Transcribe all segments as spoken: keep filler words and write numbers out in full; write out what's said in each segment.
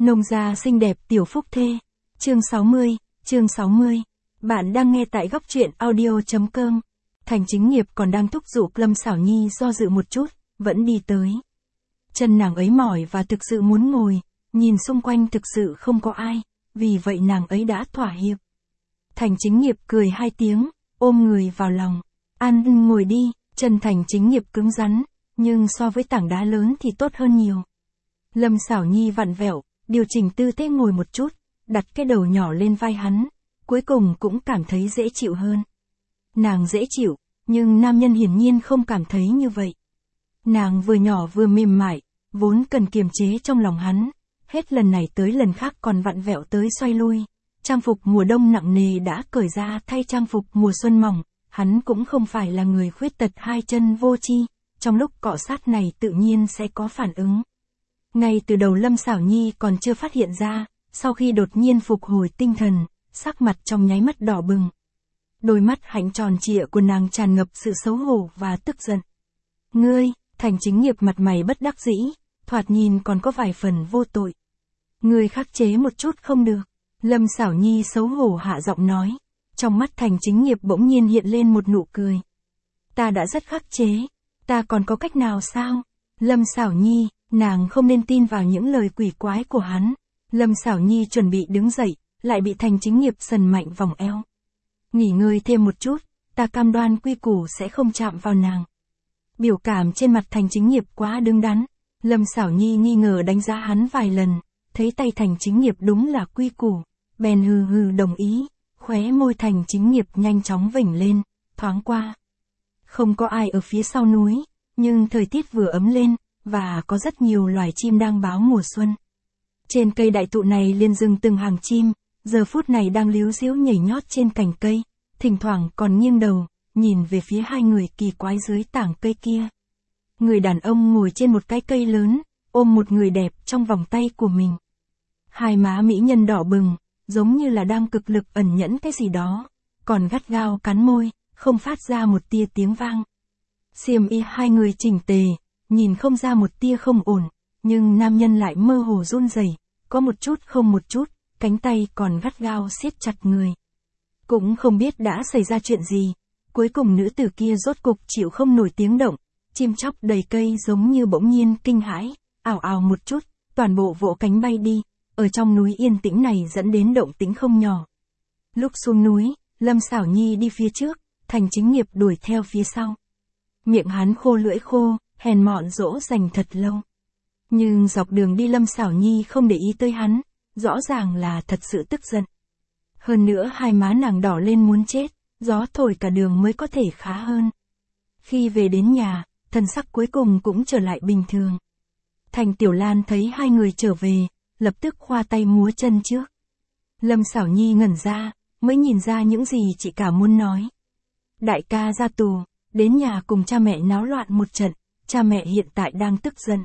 Nông gia xinh đẹp tiểu phúc thê. Chương sáu mươi, chương sáu mươi. Bạn đang nghe tại góc truyện audio.com. Thành Chính Nghiệp còn đang thúc giục Lâm Xảo Nhi do dự một chút, vẫn đi tới. Chân nàng ấy mỏi và thực sự muốn ngồi, nhìn xung quanh thực sự không có ai, vì vậy nàng ấy đã thỏa hiệp. Thành Chính Nghiệp cười hai tiếng, ôm người vào lòng. An ngồi đi, chân Thành Chính Nghiệp cứng rắn, nhưng so với tảng đá lớn thì tốt hơn nhiều. Lâm Xảo Nhi vặn vẹo, điều chỉnh tư thế ngồi một chút, đặt cái đầu nhỏ lên vai hắn, cuối cùng cũng cảm thấy dễ chịu hơn. Nàng dễ chịu, nhưng nam nhân hiển nhiên không cảm thấy như vậy. Nàng vừa nhỏ vừa mềm mại, vốn cần kiềm chế trong lòng hắn, hết lần này tới lần khác còn vặn vẹo tới xoay lui. Trang phục mùa đông nặng nề đã cởi ra thay trang phục mùa xuân mỏng, hắn cũng không phải là người khuyết tật hai chân vô tri, trong lúc cọ sát này tự nhiên sẽ có phản ứng. Ngay từ đầu Lâm Xảo Nhi còn chưa phát hiện ra, sau khi đột nhiên phục hồi tinh thần, sắc mặt trong nháy mắt đỏ bừng. Đôi mắt hạnh tròn trịa của nàng tràn ngập sự xấu hổ và tức giận. Ngươi, Thành Chính Nghiệp mặt mày bất đắc dĩ, thoạt nhìn còn có vài phần vô tội. Ngươi khắc chế một chút không được. Lâm Xảo Nhi xấu hổ hạ giọng nói. Trong mắt Thành Chính Nghiệp bỗng nhiên hiện lên một nụ cười. Ta đã rất khắc chế, ta còn có cách nào sao? Lâm Xảo Nhi, nàng không nên tin vào những lời quỷ quái của hắn. Lâm Xảo Nhi chuẩn bị đứng dậy, lại bị Thành Chính Nghiệp sần mạnh vòng eo. Nghỉ ngơi thêm một chút, ta cam đoan quy củ sẽ không chạm vào nàng. Biểu cảm trên mặt Thành Chính Nghiệp quá đứng đắn. Lâm Xảo Nhi nghi ngờ đánh giá hắn vài lần, thấy tay Thành Chính Nghiệp đúng là quy củ, bèn hừ hừ đồng ý, khóe môi Thành Chính Nghiệp nhanh chóng vểnh lên, thoáng qua. Không có ai ở phía sau núi, nhưng thời tiết vừa ấm lên, và có rất nhiều loài chim đang báo mùa xuân. Trên cây đại thụ này liên dừng từng hàng chim, giờ phút này đang líu ríu nhảy nhót trên cành cây, thỉnh thoảng còn nghiêng đầu, nhìn về phía hai người kỳ quái dưới tảng cây kia. Người đàn ông ngồi trên một cái cây lớn, ôm một người đẹp trong vòng tay của mình. Hai má mỹ nhân đỏ bừng, giống như là đang cực lực ẩn nhẫn cái gì đó, còn gắt gao cắn môi, không phát ra một tia tiếng vang. Xiêm y hai người chỉnh tề, nhìn không ra một tia không ổn, nhưng nam nhân lại mơ hồ run rẩy, có một chút không một chút, cánh tay còn gắt gao siết chặt người. Cũng không biết đã xảy ra chuyện gì, cuối cùng nữ tử kia rốt cục chịu không nổi tiếng động, chim chóc đầy cây giống như bỗng nhiên kinh hãi, ảo ảo một chút, toàn bộ vỗ cánh bay đi, ở trong núi yên tĩnh này dẫn đến động tĩnh không nhỏ. Lúc xuống núi, Lâm Xảo Nhi đi phía trước, Thành Chính Nghiệp đuổi theo phía sau. Miệng hắn khô lưỡi khô, hèn mọn dỗ dành thật lâu. Nhưng dọc đường đi Lâm Xảo Nhi không để ý tới hắn, rõ ràng là thật sự tức giận. Hơn nữa hai má nàng đỏ lên muốn chết, gió thổi cả đường mới có thể khá hơn. Khi về đến nhà, thần sắc cuối cùng cũng trở lại bình thường. Thành Tiểu Lan thấy hai người trở về, lập tức khoa tay múa chân trước. Lâm Xảo Nhi ngẩn ra, mới nhìn ra những gì chị cả muốn nói. Đại ca ra tù, đến nhà cùng cha mẹ náo loạn một trận, cha mẹ hiện tại đang tức giận.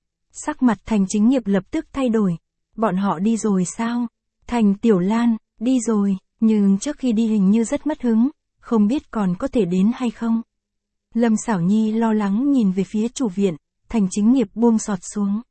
Sắc mặt Thành Chính Nghiệp lập tức thay đổi. Bọn họ đi rồi sao? Thành Tiểu Lan, đi rồi, nhưng trước khi đi hình như rất mất hứng, không biết còn có thể đến hay không. Lâm Xảo Nhi lo lắng nhìn về phía chủ viện, Thành Chính Nghiệp buông sọt xuống.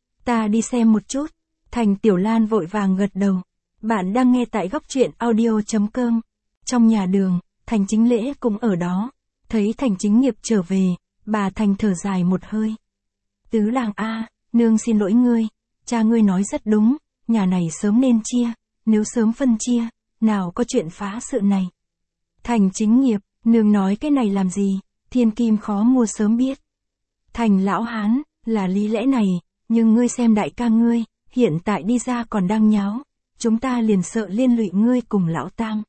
Ta đi xem một chút. Thành Tiểu Lan vội vàng gật đầu. Bạn đang nghe tại góc truyện audio.com. Trong nhà đường, Thành Chính Lễ cũng ở đó. Thấy Thành Chính Nghiệp trở về, bà Thành thở dài một hơi. Tứ làng a, nương xin lỗi ngươi, cha ngươi nói rất đúng, nhà này sớm nên chia, nếu sớm phân chia, nào có chuyện phá sự này. Thành Chính Nghiệp, nương nói cái này làm gì, thiên kim khó mua sớm biết. Thành lão hán, là lý lẽ này, nhưng ngươi xem đại ca ngươi, hiện tại đi ra còn đang nháo, chúng ta liền sợ liên lụy ngươi cùng lão tam.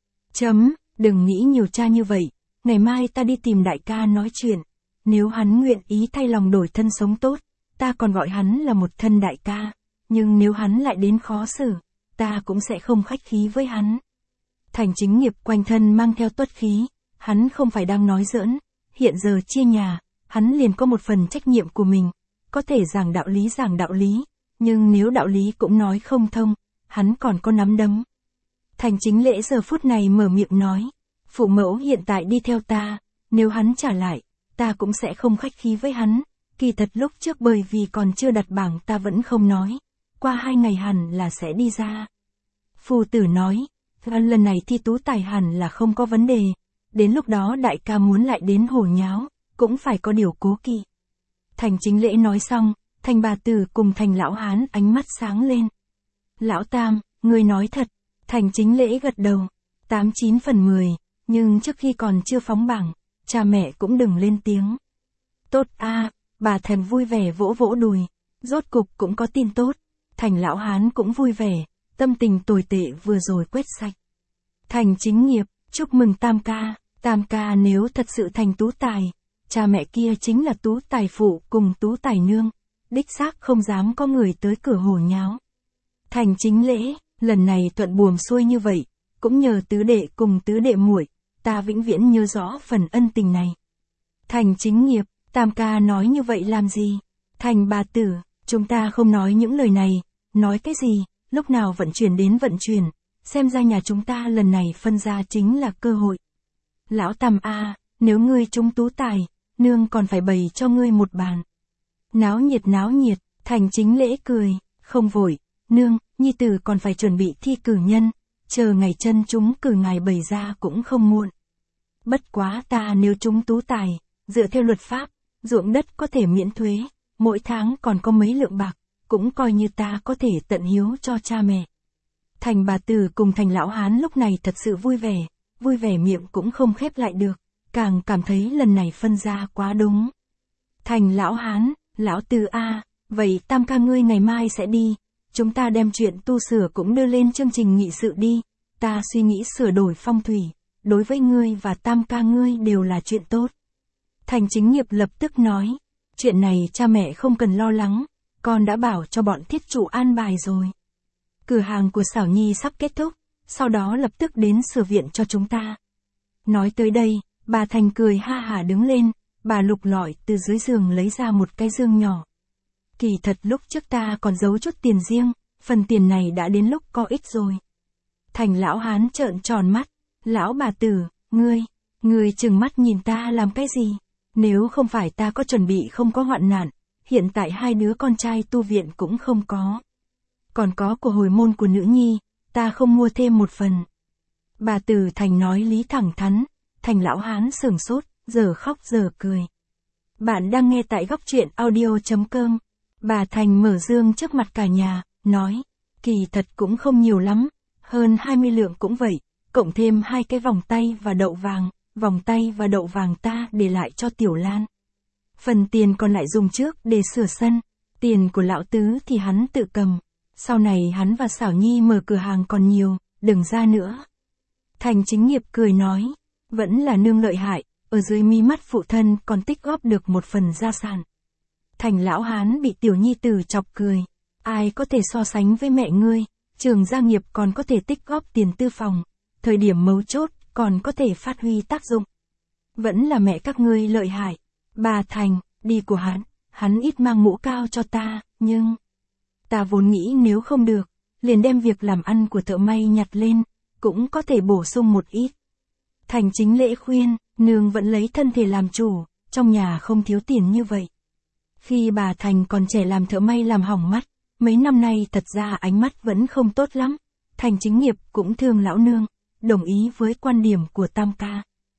Chấm, đừng nghĩ nhiều cha như vậy, ngày mai ta đi tìm đại ca nói chuyện, nếu hắn nguyện ý thay lòng đổi thân sống tốt, ta còn gọi hắn là một thân đại ca, nhưng nếu hắn lại đến khó xử, ta cũng sẽ không khách khí với hắn. Thành Chính Nghiệp quanh thân mang theo tuất khí, hắn không phải đang nói giỡn, hiện giờ chia nhà, hắn liền có một phần trách nhiệm của mình, có thể giảng đạo lý giảng đạo lý, nhưng nếu đạo lý cũng nói không thông, hắn còn có nắm đấm. Thành Chính Lễ giờ phút này mở miệng nói, phụ mẫu hiện tại đi theo ta, nếu hắn trả lại, ta cũng sẽ không khách khí với hắn, kỳ thật lúc trước bởi vì còn chưa đặt bảng ta vẫn không nói, qua hai ngày hẳn là sẽ đi ra. Phu tử nói, lần này thi tú tài hẳn là không có vấn đề, đến lúc đó đại ca muốn lại đến hồ nháo, cũng phải có điều cố kỵ. Thành Chính Lễ nói xong, Thành bà tử cùng Thành lão hán ánh mắt sáng lên. Lão Tam, ngươi nói thật. Thành Chính Lễ gật đầu. Tám chín phần mười, nhưng trước khi còn chưa phóng bảng, cha mẹ cũng đừng lên tiếng. Tốt a, bà Thành vui vẻ vỗ vỗ đùi. Rốt cục cũng có tin tốt. Thành lão hán cũng vui vẻ, tâm tình tồi tệ vừa rồi quét sạch. Thành Chính Nghiệp, chúc mừng Tam ca. Tam ca nếu thật sự thành tú tài, cha mẹ kia chính là tú tài phụ cùng tú tài nương, đích xác không dám có người tới cửa hồ nháo. Thành Chính Lễ, lần này thuận buồm xuôi như vậy, cũng nhờ tứ đệ cùng tứ đệ muội, ta vĩnh viễn nhớ rõ phần ân tình này. Thành Chính Nghiệp, Tam ca nói như vậy làm gì? Thành bà tử, chúng ta không nói những lời này, nói cái gì, lúc nào vận chuyển đến vận chuyển, xem ra nhà chúng ta lần này phân ra chính là cơ hội. Lão Tam a, nếu ngươi trúng tú tài, nương còn phải bày cho ngươi một bàn. Náo nhiệt náo nhiệt, Thành Chính Lễ cười, không vội, nương, nhi tử còn phải chuẩn bị thi cử nhân, chờ ngày chân chúng cử ngài bày ra cũng không muộn. Bất quá ta nếu trúng tú tài, dựa theo luật pháp, ruộng đất có thể miễn thuế, mỗi tháng còn có mấy lượng bạc, cũng coi như ta có thể tận hiếu cho cha mẹ. Thành bà tử cùng Thành lão hán lúc này thật sự vui vẻ, vui vẻ miệng cũng không khép lại được, càng cảm thấy lần này phân ra quá đúng. Thành lão hán, lão Tư a, vậy Tam ca ngươi ngày mai sẽ đi, chúng ta đem chuyện tu sửa cũng đưa lên chương trình nghị sự đi, ta suy nghĩ sửa đổi phong thủy, đối với ngươi và Tam ca ngươi đều là chuyện tốt. Thành Chính Nghiệp lập tức nói, chuyện này cha mẹ không cần lo lắng, con đã bảo cho bọn thiết chủ an bài rồi. Cửa hàng của Xảo Nhi sắp kết thúc, sau đó lập tức đến sửa viện cho chúng ta. Nói tới đây, bà Thành cười ha hả đứng lên, bà lục lọi từ dưới giường lấy ra một cái dương nhỏ. Kỳ thật lúc trước ta còn giấu chút tiền riêng, phần tiền này đã đến lúc có ích rồi. Thành lão hán trợn tròn mắt, lão bà tử, ngươi, ngươi trừng mắt nhìn ta làm cái gì? Nếu không phải ta có chuẩn bị không có hoạn nạn, hiện tại hai đứa con trai tu viện cũng không có. Còn có của hồi môn của nữ nhi, ta không mua thêm một phần. Bà tử Thành nói lý thẳng thắn, Thành lão hán sửng sốt, giờ khóc giờ cười. Bạn đang nghe tại góc truyện audio chấm com. Bà Thành mở dương trước mặt cả nhà, nói, kỳ thật cũng không nhiều lắm, hơn hai mươi lượng cũng vậy, cộng thêm hai cái vòng tay và đậu vàng, vòng tay và đậu vàng ta để lại cho Tiểu Lan. Phần tiền còn lại dùng trước để sửa sân, tiền của lão tứ thì hắn tự cầm, sau này hắn và Xảo Nhi mở cửa hàng còn nhiều, đừng ra nữa. Thành Chính Nghiệp cười nói, vẫn là nương lợi hại, ở dưới mi mắt phụ thân còn tích góp được một phần gia sản. Thành lão hán bị tiểu nhi tử chọc cười, ai có thể so sánh với mẹ ngươi, Trường gia nghiệp còn có thể tích góp tiền tư phòng, thời điểm mấu chốt còn có thể phát huy tác dụng. Vẫn là mẹ các ngươi lợi hại. Bà Thành, đi của hắn, hắn ít mang mũ cao cho ta, nhưng ta vốn nghĩ nếu không được, liền đem việc làm ăn của thợ may nhặt lên, cũng có thể bổ sung một ít. Thành Chính Lễ khuyên, nương vẫn lấy thân thể làm chủ, trong nhà không thiếu tiền như vậy. Khi bà Thành còn trẻ làm thợ may làm hỏng mắt, mấy năm nay thật ra ánh mắt vẫn không tốt lắm. Thành Chính Nghiệp cũng thương lão nương, đồng ý với quan điểm của Tam ca.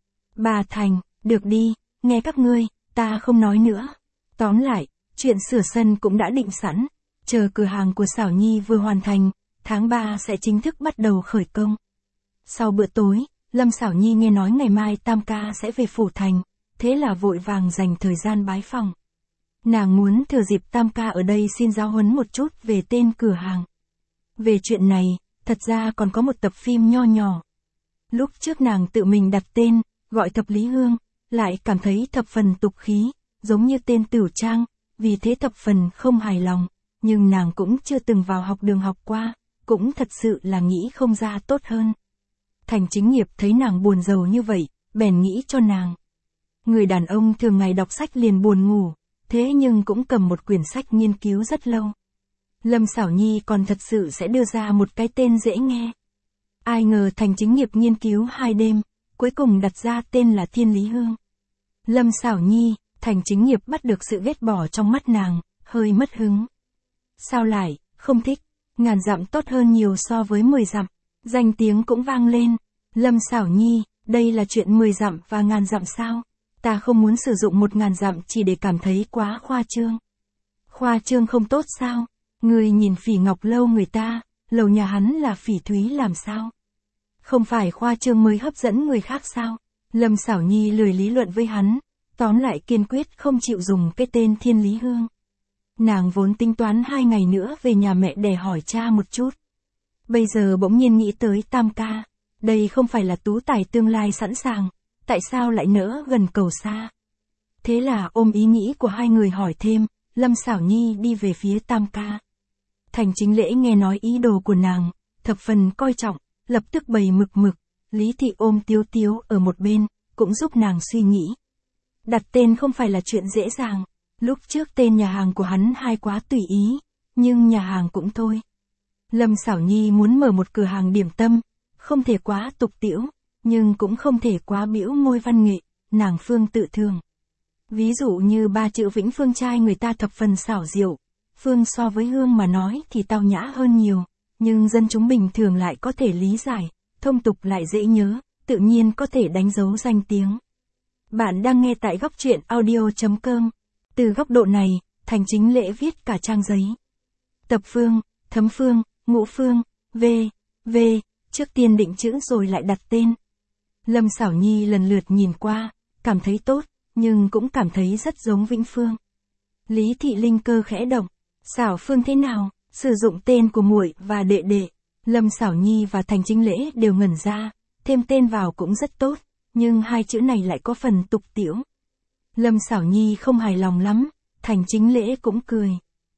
Bà Thành, được đi, nghe các ngươi, ta không nói nữa. Tóm lại, chuyện sửa sân cũng đã định sẵn, chờ cửa hàng của Xảo Nhi vừa hoàn thành, tháng ba sẽ chính thức bắt đầu khởi công. Sau bữa tối, Lâm Xảo Nhi nghe nói ngày mai Tam ca sẽ về phủ thành, thế là vội vàng dành thời gian bái phòng. Nàng muốn thừa dịp Tam ca ở đây xin giáo huấn một chút về tên cửa hàng. Về chuyện này, thật ra còn có một tập phim nho nhỏ. Lúc trước nàng tự mình đặt tên, gọi Thập Lý Hương, lại cảm thấy thập phần tục khí, giống như tên Tửu Trang, vì thế thập phần không hài lòng, nhưng nàng cũng chưa từng vào học đường học qua, cũng thật sự là nghĩ không ra tốt hơn. Thành Chính Nghiệp thấy nàng buồn rầu như vậy, bèn nghĩ cho nàng. Người đàn ông thường ngày đọc sách liền buồn ngủ, thế nhưng cũng cầm một quyển sách nghiên cứu rất lâu. Lâm Xảo Nhi còn thật sự sẽ đưa ra một cái tên dễ nghe. Ai ngờ Thành Chính Nghiệp nghiên cứu hai đêm, cuối cùng đặt ra tên là Thiên Lý Hương. Lâm Xảo Nhi, Thành Chính Nghiệp bắt được sự ghét bỏ trong mắt nàng, hơi mất hứng. Sao lại, không thích, ngàn dặm tốt hơn nhiều so với mười dặm. Danh tiếng cũng vang lên. Lâm Xảo Nhi, đây là chuyện mười dặm và ngàn dặm sao? Ta không muốn sử dụng một ngàn dặm chỉ để cảm thấy quá khoa trương. Khoa trương không tốt sao? Người nhìn Phỉ Ngọc lâu người ta, lầu nhà hắn là phỉ thúy làm sao? Không phải khoa trương mới hấp dẫn người khác sao? Lâm Xảo Nhi lười lý luận với hắn, tóm lại kiên quyết không chịu dùng cái tên Thiên Lý Hương. Nàng vốn tính toán hai ngày nữa về nhà mẹ để hỏi cha một chút. Bây giờ bỗng nhiên nghĩ tới Tam ca, đây không phải là tú tài tương lai sẵn sàng, tại sao lại nỡ gần cầu xa? Thế là ôm ý nghĩ của hai người hỏi thêm, Lâm Xảo Nhi đi về phía Tam ca. Thành Chính Lễ nghe nói ý đồ của nàng, thập phần coi trọng, lập tức bày mực mực, Lý Thị ôm Tiếu Tiếu ở một bên, cũng giúp nàng suy nghĩ. Đặt tên không phải là chuyện dễ dàng, lúc trước tên nhà hàng của hắn hai quá tùy ý, nhưng nhà hàng cũng thôi. Lâm Xảo Nhi muốn mở một cửa hàng điểm tâm, không thể quá tục tĩu, nhưng cũng không thể quá bĩu môi văn nghệ, nàng Phương tự thường. Ví dụ như ba chữ Vĩnh Phương trai người ta thập phần xảo diệu, Phương so với Hương mà nói thì tao nhã hơn nhiều, nhưng dân chúng bình thường lại có thể lý giải, thông tục lại dễ nhớ, tự nhiên có thể đánh dấu danh tiếng. Bạn đang nghe tại góc truyện audio chấm com. Từ góc độ này, Thành Chính Lễ viết cả trang giấy. Tập Phương, Thấm Phương, Ngũ Phương, V, V, trước tiên định chữ rồi lại đặt tên. Lâm Xảo Nhi lần lượt nhìn qua, cảm thấy tốt, nhưng cũng cảm thấy rất giống Vĩnh Phương. Lý Thị linh cơ khẽ động, Xảo Phương thế nào, sử dụng tên của muội và đệ đệ. Lâm Xảo Nhi và Thành Chính Lễ đều ngẩn ra, thêm tên vào cũng rất tốt, nhưng hai chữ này lại có phần tục tĩu. Lâm Xảo Nhi không hài lòng lắm, Thành Chính Lễ cũng cười.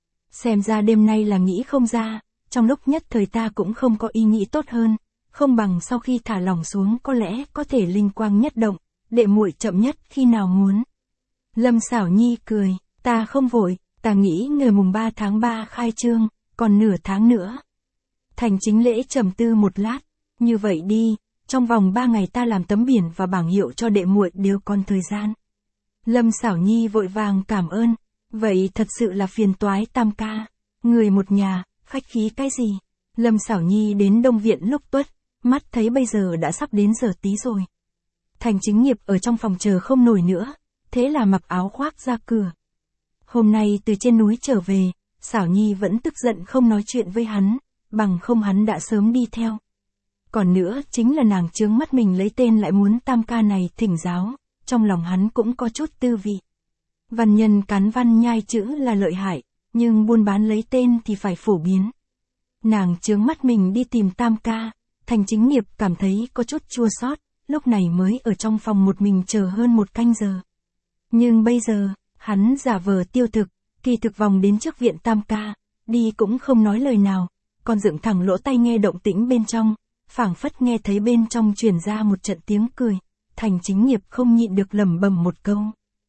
Xem ra đêm nay là nghĩ không ra, trong lúc nhất thời ta cũng không có ý nghĩ tốt hơn, không bằng sau khi thả lỏng xuống có lẽ có thể linh quang nhất động, đệ muội chậm nhất khi nào muốn. Lâm Xảo Nhi cười, ta không vội, ta nghĩ ngày mùng ba tháng ba khai trương, còn nửa tháng nữa. Thành Chính Lễ trầm tư một lát, như vậy đi, trong vòng ba ngày ta làm tấm biển và bảng hiệu cho đệ muội đều còn thời gian. Lâm Xảo Nhi vội vàng cảm ơn, vậy thật sự là phiền toái Tam ca, người một nhà, khách khí cái gì. Lâm Xảo Nhi đến Đông Viện lúc tuất, mắt thấy bây giờ đã sắp đến giờ tí rồi. Thành Chính Nghiệp ở trong phòng chờ không nổi nữa, thế là mặc áo khoác ra cửa. Hôm nay từ trên núi trở về, Xảo Nhi vẫn tức giận không nói chuyện với hắn, bằng không hắn đã sớm đi theo. Còn nữa chính là nàng chướng mắt mình lấy tên lại muốn Tam ca này thỉnh giáo, trong lòng hắn cũng có chút tư vị. Văn nhân cán văn nhai chữ là lợi hại, nhưng buôn bán lấy tên thì phải phổ biến. Nàng chướng mắt mình đi tìm Tam ca, Thành Chính Nghiệp cảm thấy có chút chua xót, lúc này mới ở trong phòng một mình chờ hơn một canh giờ. Nhưng bây giờ, hắn giả vờ tiêu thực, kỳ thực vòng đến trước viện Tam ca, đi cũng không nói lời nào, còn dựng thẳng lỗ tai nghe động tĩnh bên trong, phảng phất nghe thấy bên trong truyền ra một trận tiếng cười. Thành Chính Nghiệp không nhịn được lẩm bẩm một câu.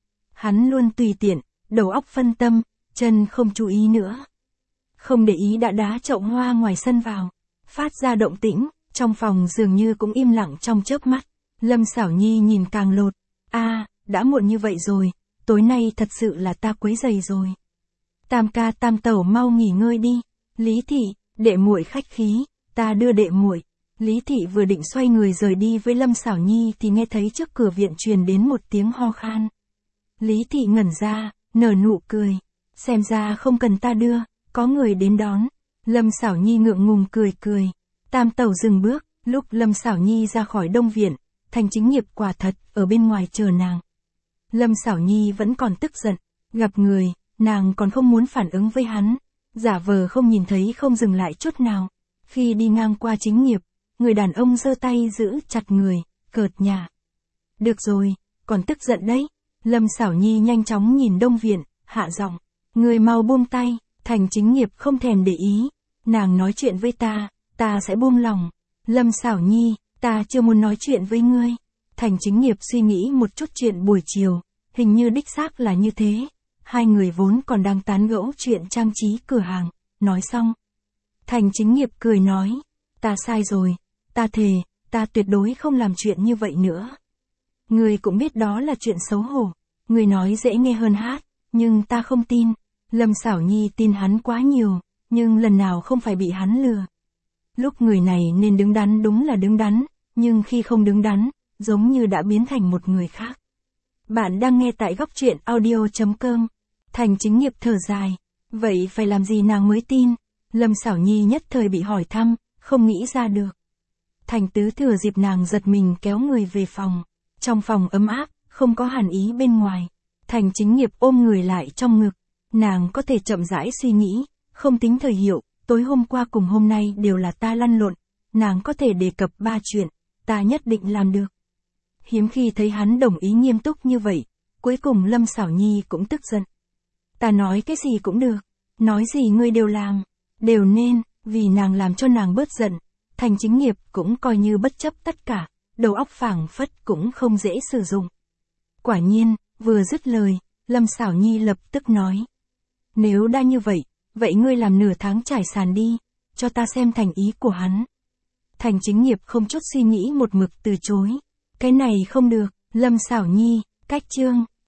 Hắn luôn tùy tiện, đầu óc phân tâm, chân không chú ý nữa. Không để ý đã đá chậu hoa ngoài sân vào, phát ra động tĩnh, trong phòng dường như cũng im lặng trong chớp mắt. Lâm Xảo Nhi nhìn càng lột, a, à, đã muộn như vậy rồi, tối nay thật sự là ta quấy rầy rồi. Tam ca Tam tẩu mau nghỉ ngơi đi. Lý Thị, đệ muội khách khí, ta đưa đệ muội. Lý Thị vừa định xoay người rời đi với Lâm Xảo Nhi thì nghe thấy trước cửa viện truyền đến một tiếng ho khan. Lý Thị ngẩn ra, nở nụ cười, xem ra không cần ta đưa, có người đến đón. Lâm Xảo Nhi ngượng ngùng cười cười. Tam tẩu dừng bước, lúc Lâm Xảo Nhi ra khỏi Đông Viện, Thành Chính Nghiệp quả thật ở bên ngoài chờ nàng. Lâm Xảo Nhi vẫn còn tức giận, gặp người, nàng còn không muốn phản ứng với hắn, giả vờ không nhìn thấy không dừng lại chút nào. Khi đi ngang qua Chính Nghiệp, người đàn ông giơ tay giữ chặt người, cợt nhả. Được rồi, còn tức giận đấy. Lâm Xảo Nhi nhanh chóng nhìn Đông Viện, hạ giọng, người mau buông tay. Thành Chính Nghiệp không thèm để ý, nàng nói chuyện với ta, ta sẽ buông lòng. Lâm Xảo Nhi, ta chưa muốn nói chuyện với ngươi. Thành Chính Nghiệp suy nghĩ một chút chuyện buổi chiều, hình như đích xác là như thế. Hai người vốn còn đang tán gẫu chuyện trang trí cửa hàng, nói xong. Thành Chính Nghiệp cười nói, ta sai rồi, ta thề, ta tuyệt đối không làm chuyện như vậy nữa. Ngươi cũng biết đó là chuyện xấu hổ, ngươi nói dễ nghe hơn hát, nhưng ta không tin. Lâm Xảo Nhi tin hắn quá nhiều, nhưng lần nào không phải bị hắn lừa. Lúc người này nên đứng đắn đúng là đứng đắn, nhưng khi không đứng đắn, giống như đã biến thành một người khác. Bạn đang nghe tại góc truyện audio.com. Thành Chính Nghiệp thở dài. Vậy phải làm gì nàng mới tin? Lâm Xảo Nhi nhất thời bị hỏi thăm, không nghĩ ra được. Thành Tứ thừa dịp nàng giật mình kéo người về phòng. Trong phòng ấm áp, không có hàn ý bên ngoài. Thành Chính Nghiệp ôm người lại trong ngực. Nàng có thể chậm rãi suy nghĩ, không tính thời hiệu, tối hôm qua cùng hôm nay đều là ta lăn lộn. Nàng có thể đề cập ba chuyện, ta nhất định làm được. Hiếm khi thấy hắn đồng ý nghiêm túc như vậy, cuối cùng Lâm Xảo Nhi cũng tức giận. Ta nói cái gì cũng được, nói gì ngươi đều làm, đều nên, vì nàng làm cho nàng bớt giận. Thành Chính Nghiệp cũng coi như bất chấp tất cả, đầu óc phảng phất cũng không dễ sử dụng. Quả nhiên, vừa dứt lời, Lâm Xảo Nhi lập tức nói. Nếu đã như vậy, vậy ngươi làm nửa tháng trải sàn đi, cho ta xem thành ý của hắn. Thành Chính Nghiệp không chút suy nghĩ một mực từ chối. Cái này không được, Lâm Xảo Nhi, cách chương,